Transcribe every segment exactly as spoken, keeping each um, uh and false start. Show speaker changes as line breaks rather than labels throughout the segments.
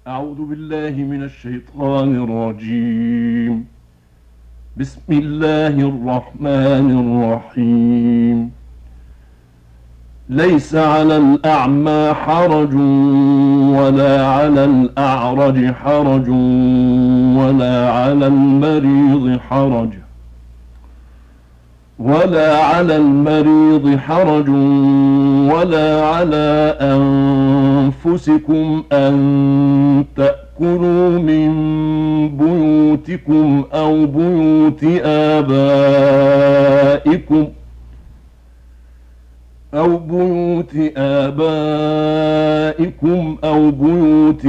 أعوذ بالله من الشيطان الرجيم. بسم الله الرحمن الرحيم. ليس على الأعمى حرج ولا على الأعرج حرج ولا على المريض حرج ولا على المريض حرج ولا على أنفسكم أن تأكلوا من بيوتكم أو بيوت آبائكم أو بيوت آبائكم أو بيوت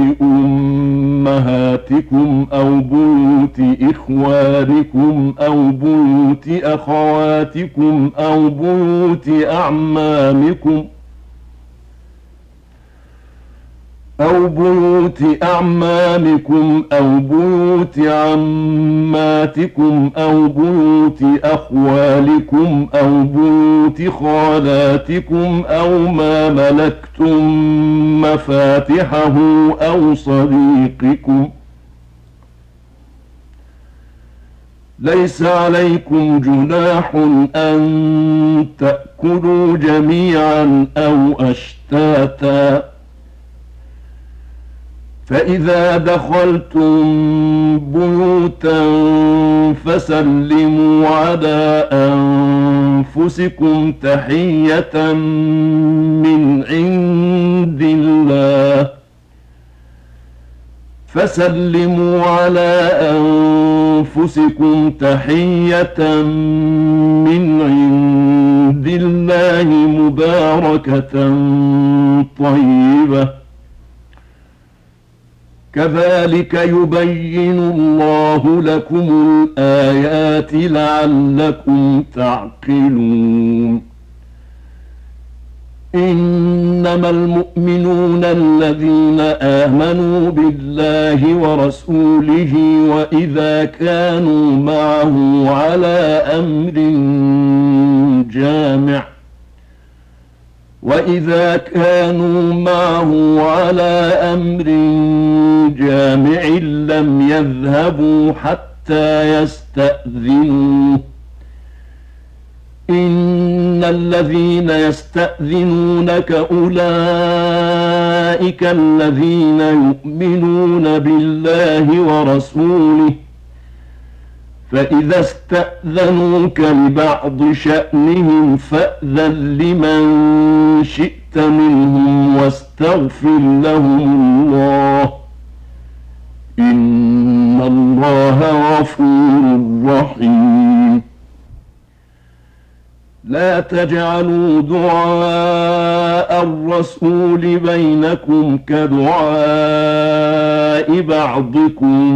أمهاتكم أو بيوت إخوانكم أو بيوت أخواتكم أو بيوت أعمامكم أو بيوت أعمامكم أو بيوت عماتكم أو بيوت أخوالكم أو بيوت خالاتكم أو ما ملكتم مفاتحه أو صديقكم. ليس عليكم جناح أن تأكلوا جميعا أو أشتاتا، فإذا دخلتم بيوتا فسلموا على أنفسكم تحية من عند الله فسلموا على أنفسكم تحية من عند الله مباركة طيبة، كذلك يبين الله لكم الآيات لعلكم تعقلون. إنما المؤمنون الذين آمنوا بالله ورسوله وإذا كانوا معه على أمر جامع وإذا كانوا معه على أمر جامع لم يذهبوا حتى يستأذنوه. إن الذين يستأذنونك أولئك الذين يؤمنون بالله ورسوله، فإذا استأذنوك لبعض شأنهم فأذن لمن شئت منهم واستغفر لهم الله، إن الله غفور رحيم. لا تجعلوا دعاء الرسول بينكم كدعاء بعضكم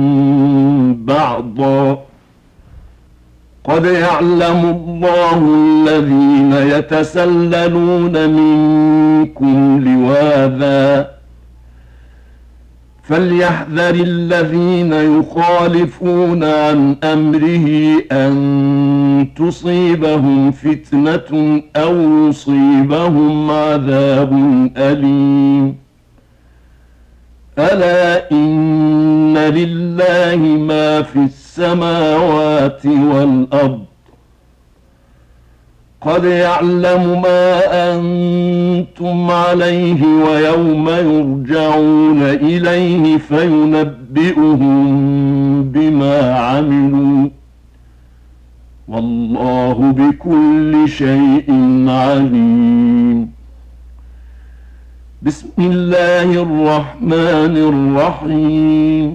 بعضا، قد يعلم الله الذين يتسللون منكم لواذا، فليحذر الذين يخالفون عن أمره أن تصيبهم فتنة أو يصيبهم عذاب أليم. ألا إن لله ما في السماوات والأرض، قد يعلم ما أنتم عليه ويوم يرجعون إليه فينبئهم بما عملوا، والله بكل شيء عليم. بسم الله الرحمن الرحيم.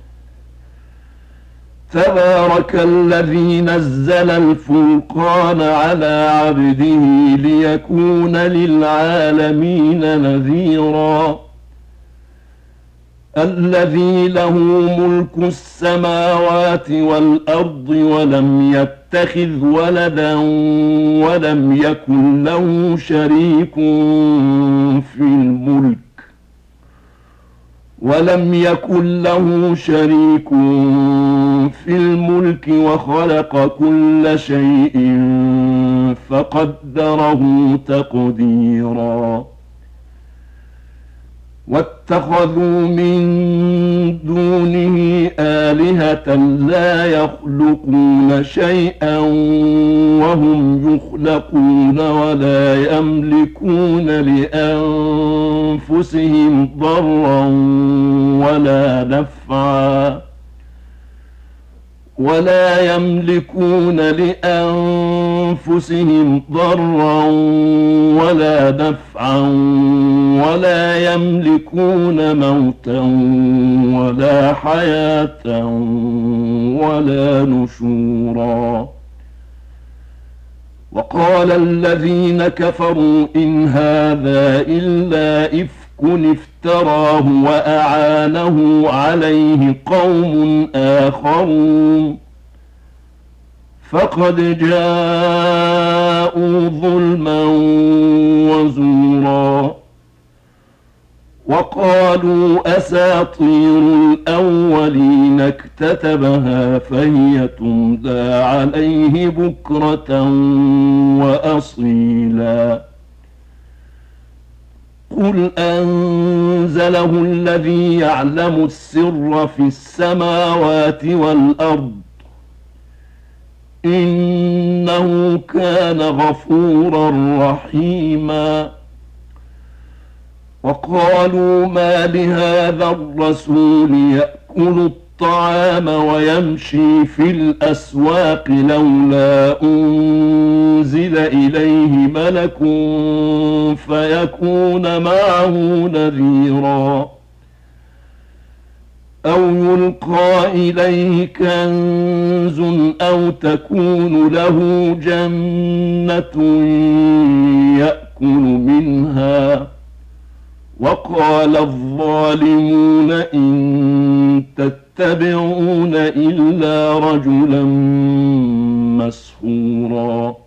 تبارك الذي نزل الفرقان على عبده ليكون للعالمين نذيرا، الذي له ملك السماوات والأرض ولم يتخذ ولدا ولم يكن له شريك في الملك ولم يكن له شريك في الملك وخلق كل شيء فقدره تقديرا. واتخذوا من دونه آلهة لا يخلقون شيئا وهم يخلقون ولا يملكون لأنفسهم ضرا ولا نفعا ولا يملكون لأنفسهم ضرا ولا نفعا ولا يملكون موتا ولا حياة ولا نشورا. وقال الذين كفروا إن هذا إلا إفك افتراه وأعانه عليه قوم آخرون فقد جاءوا ظلما وزورا. وقالوا أساطير الأولين اكتتبها فهي تملى عليه بكرة وأصيلا. قل أنزله الذي يعلم السر في السماوات والأرض إنه كان غفورا رحيما. وقالوا ما لهذا الرسول يأكل الطعام ويمشي في الأسواق لولا أنزل إليه ملك فيكون معه نذيرا أو يلقى إليه كنز أو تكون له جنة يأكل منها. وقال الظالمون إن تتبعون إلا رجلا مسحورا.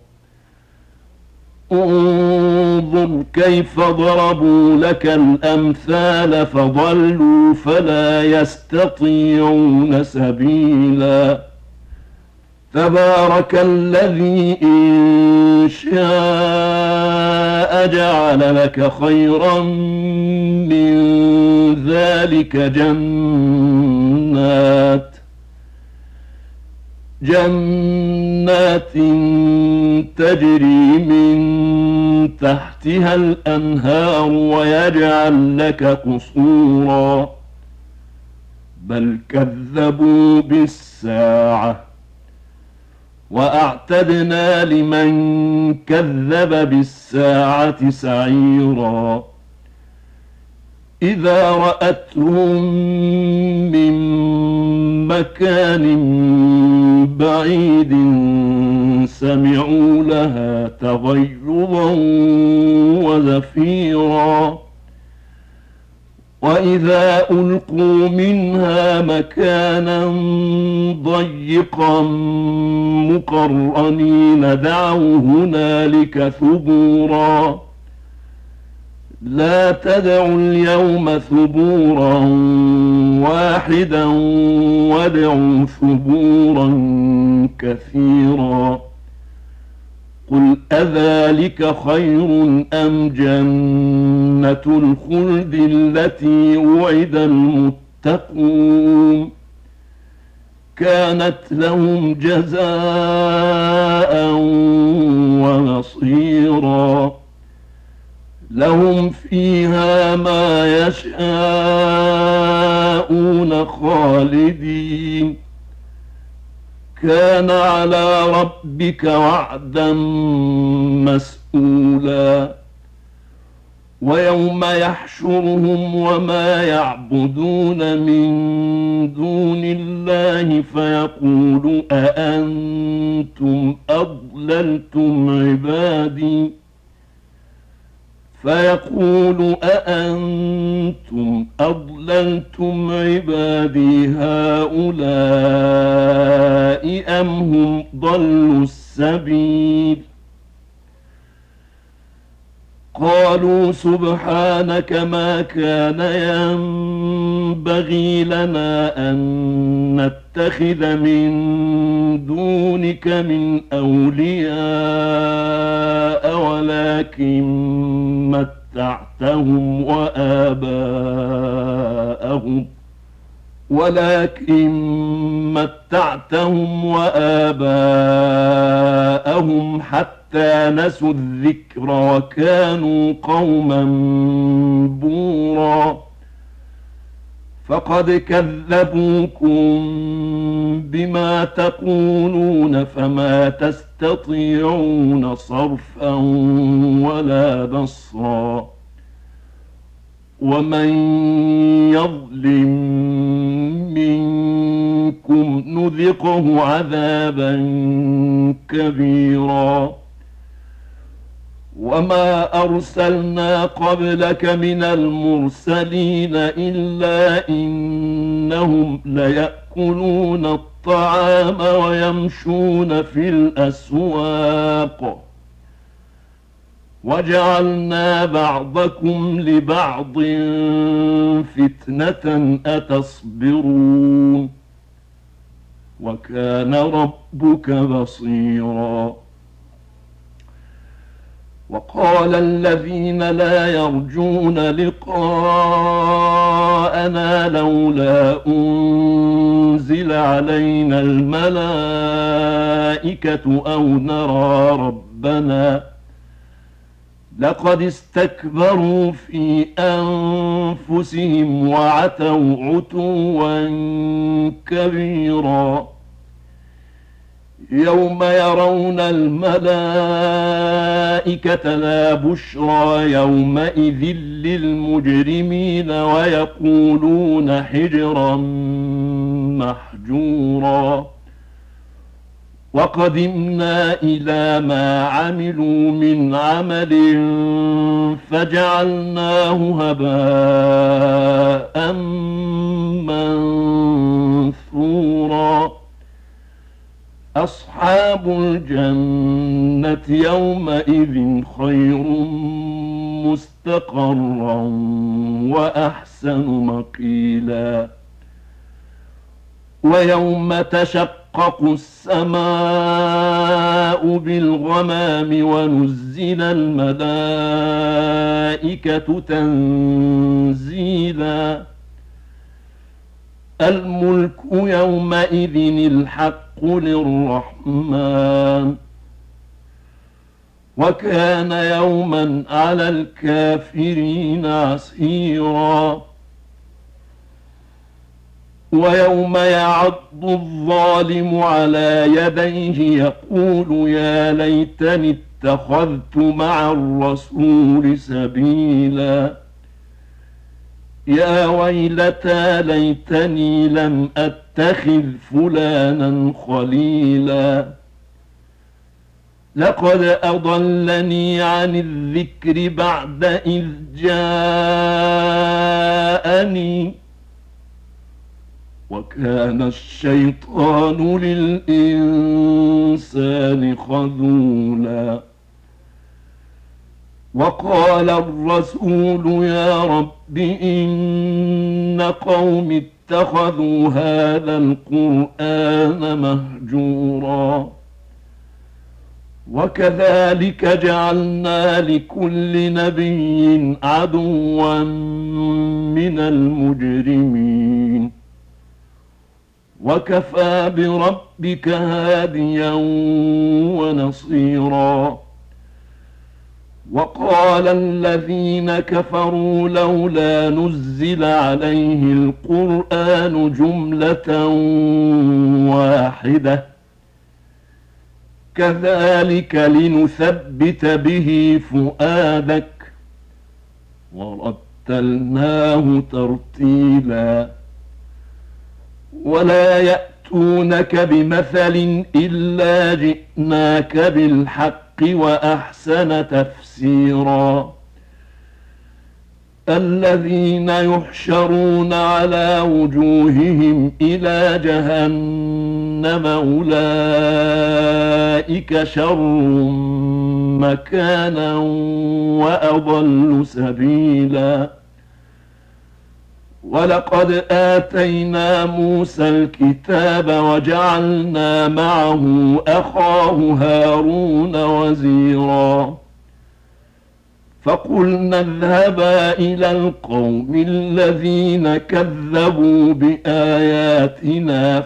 انظر كيف ضربوا لك الأمثال فضلوا فلا يستطيعون سبيلا. تبارك الذي إن شاء جعل لك خيرا من ذلك جنات جنات تجري من تحتها الأنهار ويجعل لك قصورا بل كذبوا بالساعة وأعتدنا لمن كذب بالساعة سعيرا. إذا رأتهم من مكان بعيد سمعوا لها تغيظا وزفيرا. وإذا ألقوا منها مكانا ضيقا مقرنين دعوا هنالك ثبورا. لا تدعوا اليوم ثبورا واحدا وادعوا ثبورا كثيرا. قل أذلك خير أم جنة الخلد التي وعد المتقون كانت لهم جزاء ومصيرا. لهم فيها ما يشاءون خالدين كان على ربك وعدا مسئولا. ويوم يحشرهم وما يعبدون من دون الله فيقول أأنتم أضللتم عبادي فيقول أأنتم أضللتم عبادي هؤلاء أم هم ضلوا السبيل. قالوا سبحانك ما كان ينبغي لنا أن نتخذ من دونك من أولياء ولكن متعت متعتهم وآباءهم ولكن متعتهم وآباءهم حتى نسوا الذكر وكانوا قوما بورا فقد كذبوكم بما تقولون فما تستطيعون صرفا ولا نصرا ومن يظلم منكم نذقه عذابا كبيرا وما أرسلنا قبلك من المرسلين إلا إنهم ليأكلون الطعام ويمشون في الأسواق وجعلنا بعضكم لبعض فتنة أتصبرون وكان ربك بصيرا وقال الذين لا يرجون لقاءنا لولا أنزل علينا الملائكة أو نرى ربنا لقد استكبروا في أنفسهم وعتوا عتوا كبيرا يوم يرون الملائكة لا بشرى يومئذ للمجرمين ويقولون حجرا محجورا وقدمنا إلى ما عملوا من عمل فجعلناه هباء منثورا أصحاب الجنة يومئذ خير مستقرا وأحسن مقيلا ويوم تشقق السماء بالغمام ونزل الملائكة تنزيلا الملك يومئذ الحق للرحمن وكان يوما على الكافرين عسيرا ويوم يعض الظالم على يديه يقول يا ليتني اتخذت مع الرسول سبيلا يا ويلتى ليتني لم أتخذ فلانا خليلا لقد أضلني عن الذكر بعد إذ جاءني وكان الشيطان للإنسان خذولا وقال الرسول يا رب إن قوم اتخذوا هذا القرآن مهجورا وكذلك جعلنا لكل نبي عدوا من المجرمين وكفى بربك هاديا ونصيرا وقال الذين كفروا لولا نزل عليه القرآن جملة واحدة كذلك لنثبت به فؤادك ورتلناه ترتيلا ولا يأتونك بمثل إلا جئناك بالحق وأحسن تفسيرا الذين يحشرون على وجوههم إلى جهنم أولئك شر مكانا وأضل سبيلا ولقد آتينا موسى الكتاب وجعلنا معه أخاه هارون وزيرا فقلنا اذهبا إلى القوم الذين كذبوا بآياتنا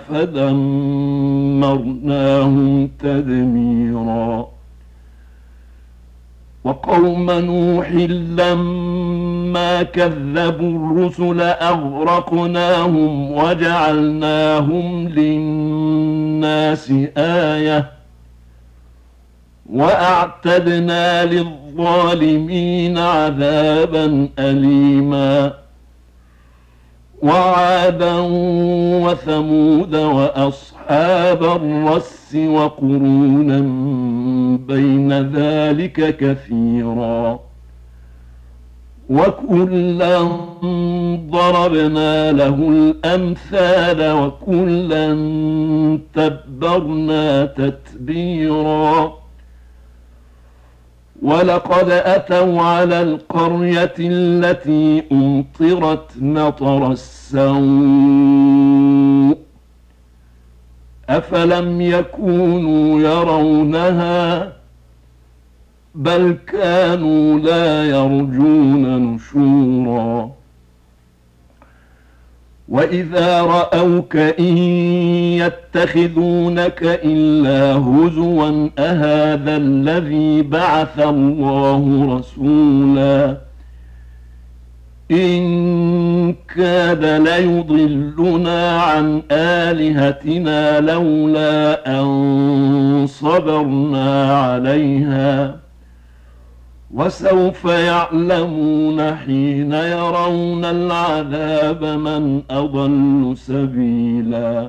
فدمرناهم تدميرا وقوم نوح لما كذبوا الرسل أغرقناهم وجعلناهم للناس آية وأعتدنا للظالمين عذابا أليما وعادا وثمود وأصحاب الرس وقرونا بين ذلك كثيرا وكلا ضربنا له الأمثال وكلا تبرنا تتبيرا ولقد أتوا على القرية التي أمطرت مطر السوء أفلم يكونوا يرونها بل كانوا لا يرجون نشورا وإذا رأوك إن يتخذونك إلا هزوا أهذا الذي بعث الله رسولا إن كاد ليضلنا عن آلهتنا لولا أن صبرنا عليها وسوف يعلمون حين يرون العذاب من أضل سبيلا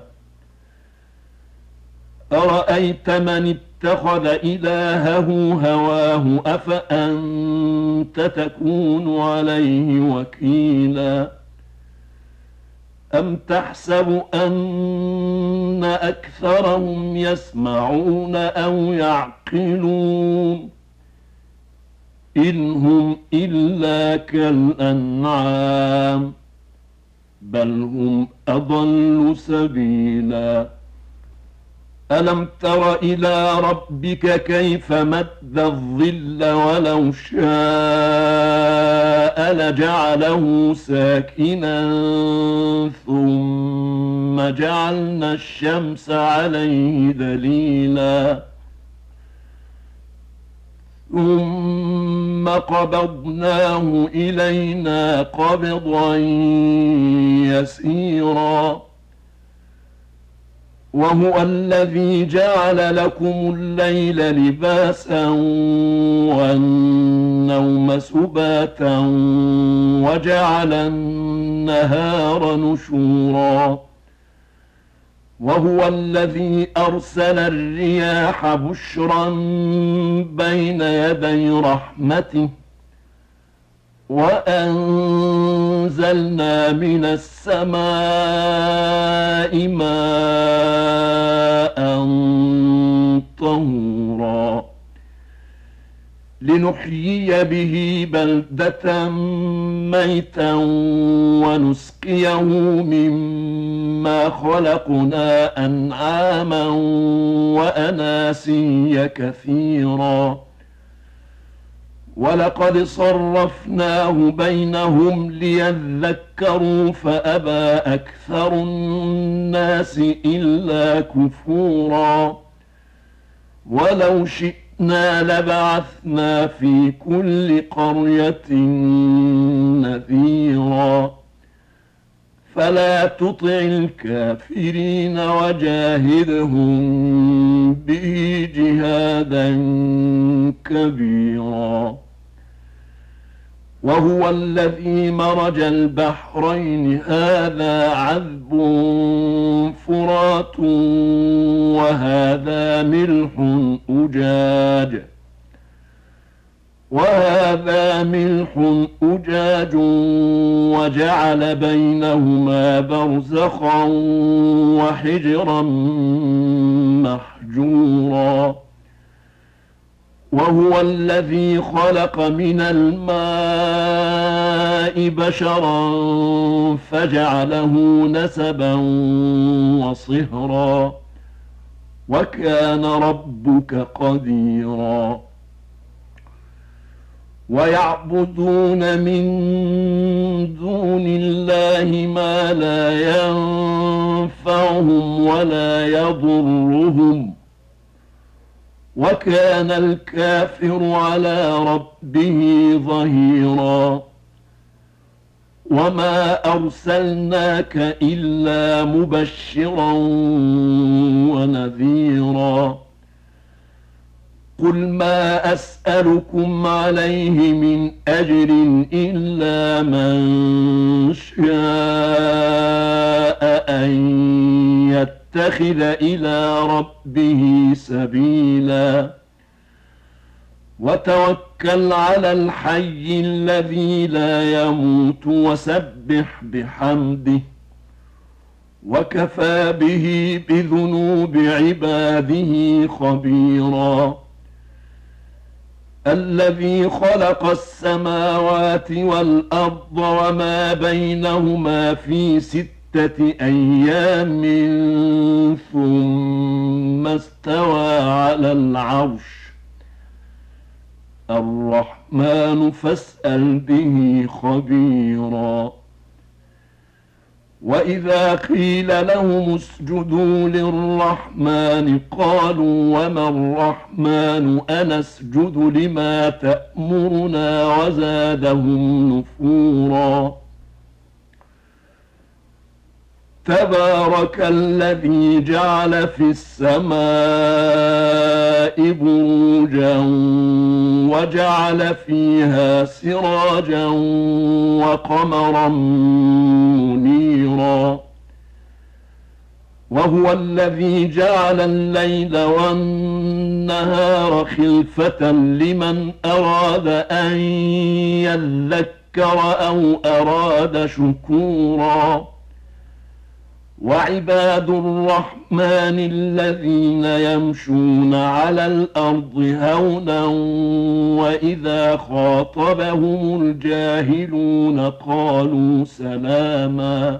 أرأيت من اتخذ إلهه هواه أفأنت تكون عليه وكيلا أم تحسب أن أكثرهم يسمعون أو يعقلون إن هم إلا كالأنعام بل هم أضل سبيلا ألم تر إلى ربك كيف مد الظل ولو شاء لجعله ساكنا ثم جعلنا الشمس عليه دليلا ثم قبضناه إلينا قبضا يسيرا وهو الذي جعل لكم الليل لباسا والنوم سباتا وجعل النهار نشورا وهو الذي أرسل الرياح بشرا بين يدي رحمته وأنزلنا من السماء ماء طهورا لنحيي به بلدة ميتا ونسقيه مما خلقنا أنعاما وأناسيا كثيرا ولقد صرفناه بينهم ليذكروا فأبى أكثر الناس إلا كفورا ولو شئنا لبعثنا في كل قرية نذيرا فلا تطع الكافرين وجاهدهم به جهادا كبيرا وهو الذي مرج البحرين هذا عذب فرات وهذا ملح أجاج وهذا ملح أجاج وجعل بينهما برزخا وحجرا محجورا وهو الذي خلق من الماء بشرا فجعله نسبا وصهرا وكان ربك قديرا ويعبدون من دون الله ما لا ينفعهم ولا يضرهم، وكان الكافر على ربه ظهيرا. وما أرسلناك إلا مبشرا ونذيرا. قل ما أسألكم عليه من أجر إلا من شاء أن يتخذ إلى ربه سبيلا. وتوكل على الحي الذي لا يموت وسبح بحمده، وكفى به بذنوب عباده خبيرا. الذي خلق السماوات والأرض وما بينهما في ستة أيام ثم استوى على العرش. الرحمن فاسأل به خبيرا. وإذا قيل لهم اسجدوا للرحمن قالوا وما الرحمن أنسجد لما تأمرنا وزادهم نفورا. تبارك الذي جعل في السماء بروجا وجعل فيها سراجا وقمرا منيرا. وهو الذي جعل الليل والنهار خلفة لمن أراد أن يذكر أو أراد شكورا. وعباد الرحمن الذين يمشون على الأرض هونا وإذا خاطبهم الجاهلون قالوا سلاما.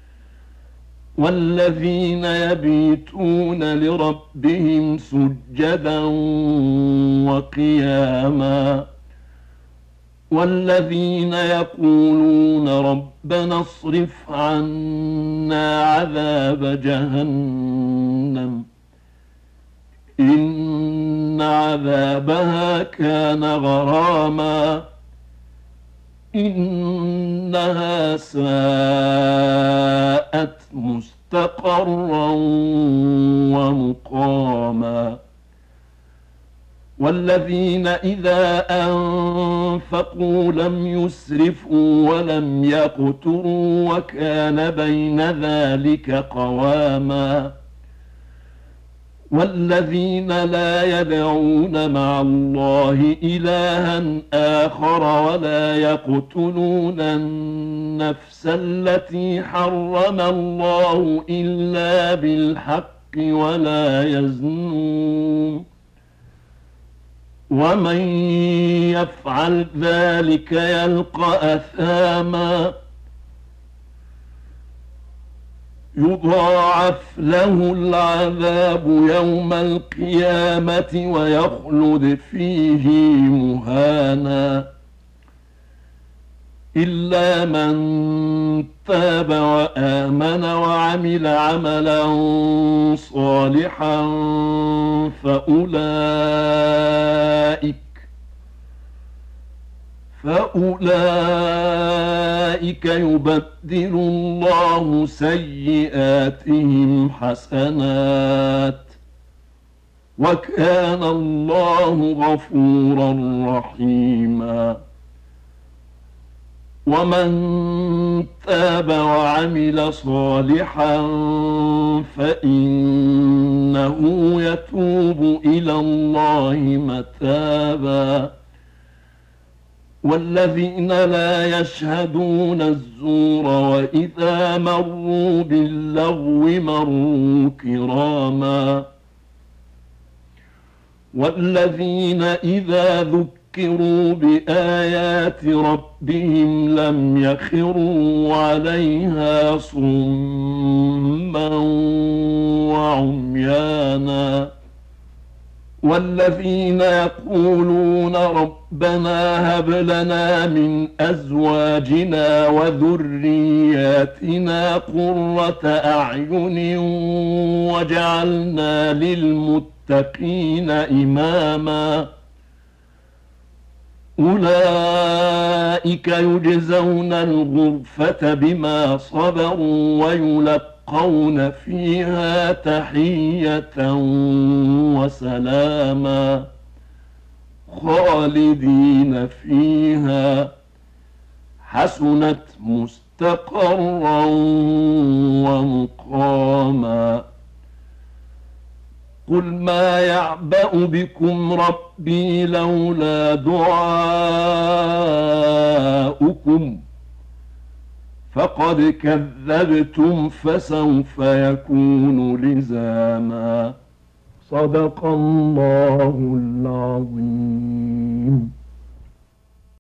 والذين يبيتون لربهم سجدا وقياما. والذين يقولون ربنا اصرف عنا عذاب جهنم إن عذابها كان غراما إنها ساءت مستقرا ومقاما. والذين إذا أنفقوا لم يسرفوا ولم يقتروا وكان بين ذلك قواما. والذين لا يدعون مع الله إلها آخر ولا يقتلون النفس التي حرم الله إلا بالحق ولا يزنون. ومن يفعل ذلك يلقى أثاما يضاعف له العذاب يوم القيامة ويخلد فيه مهانا إلا من تاب وآمن وعمل عملا صالحا فأولئك فأولئك يبدل الله سيئاتهم حسنات وكان الله غفورا رحيما. ومن تاب وعمل صالحا فإنه يتوب إلى الله متابا. والذين لا يشهدون الزور وإذا مروا باللغو مروا كراما. والذين إذا ذكروا بآيات ربهم لم يخروا عليها صما وعميانا. والذين يقولون رب ربنا هب لنا من أزواجنا وذرياتنا قرة أعين واجعلنا للمتقين إماما أولئك يجزون الغرفة بما صبروا ويلقون فيها تحية وسلاما خالدين فيها حسنت مستقرا ومقاما قل ما يعبأ بكم ربي لولا دعاؤكم فقد كذبتم فسوف يكون لزاما صدق الله العظيم.